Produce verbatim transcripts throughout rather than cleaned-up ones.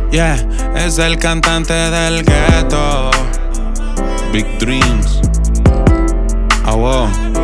Yeah, es el cantante del ghetto. Big Dreams. Ah, wow.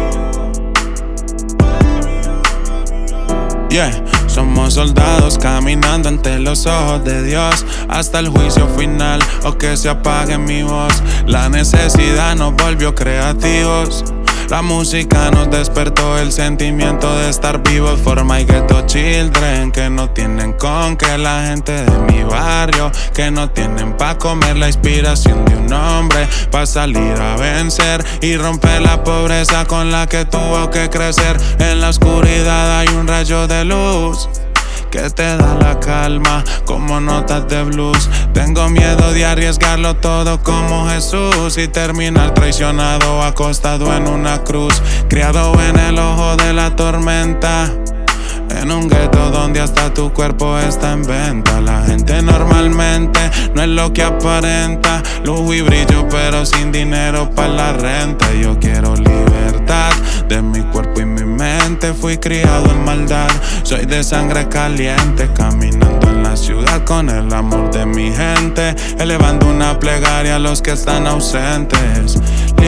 Yeah, somos soldados caminando ante los ojos de Dios hasta el juicio final o que se apague mi voz. La necesidad nos volvió creativos. La música nos despertó el sentimiento de estar vivos. For my ghetto children, que no tienen con que la gente de mi barrio, que no tienen pa' comer, la inspiración de un hombre pa' salir a vencer y romper la pobreza con la que tuvo que crecer. En la oscuridad hay un rayo de luz que te da la calma como notas de blues. Tengo miedo de arriesgarlo todo como Jesús y terminar traicionado, acostado en una cruz, criado en el ojo de la tormenta, en un gueto donde hasta tu cuerpo está en venta. La gente normalmente no es lo que aparenta, lujo y brillo pero sin dinero para la renta. Yo quiero libertad de mi cuerpo y mi mente, fui criado en maldad, soy de sangre caliente, caminando en la ciudad con el amor de mi gente, elevando una plegaria a los que están ausentes.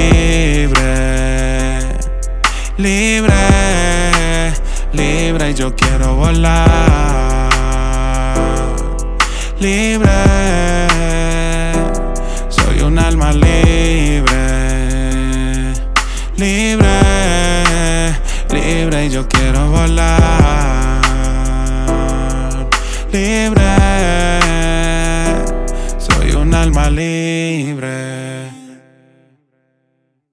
Libre, libre, libre, y yo quiero volar. Libre, soy un alma libre. Libre, libre, y yo quiero volar. Libre, soy un alma libre.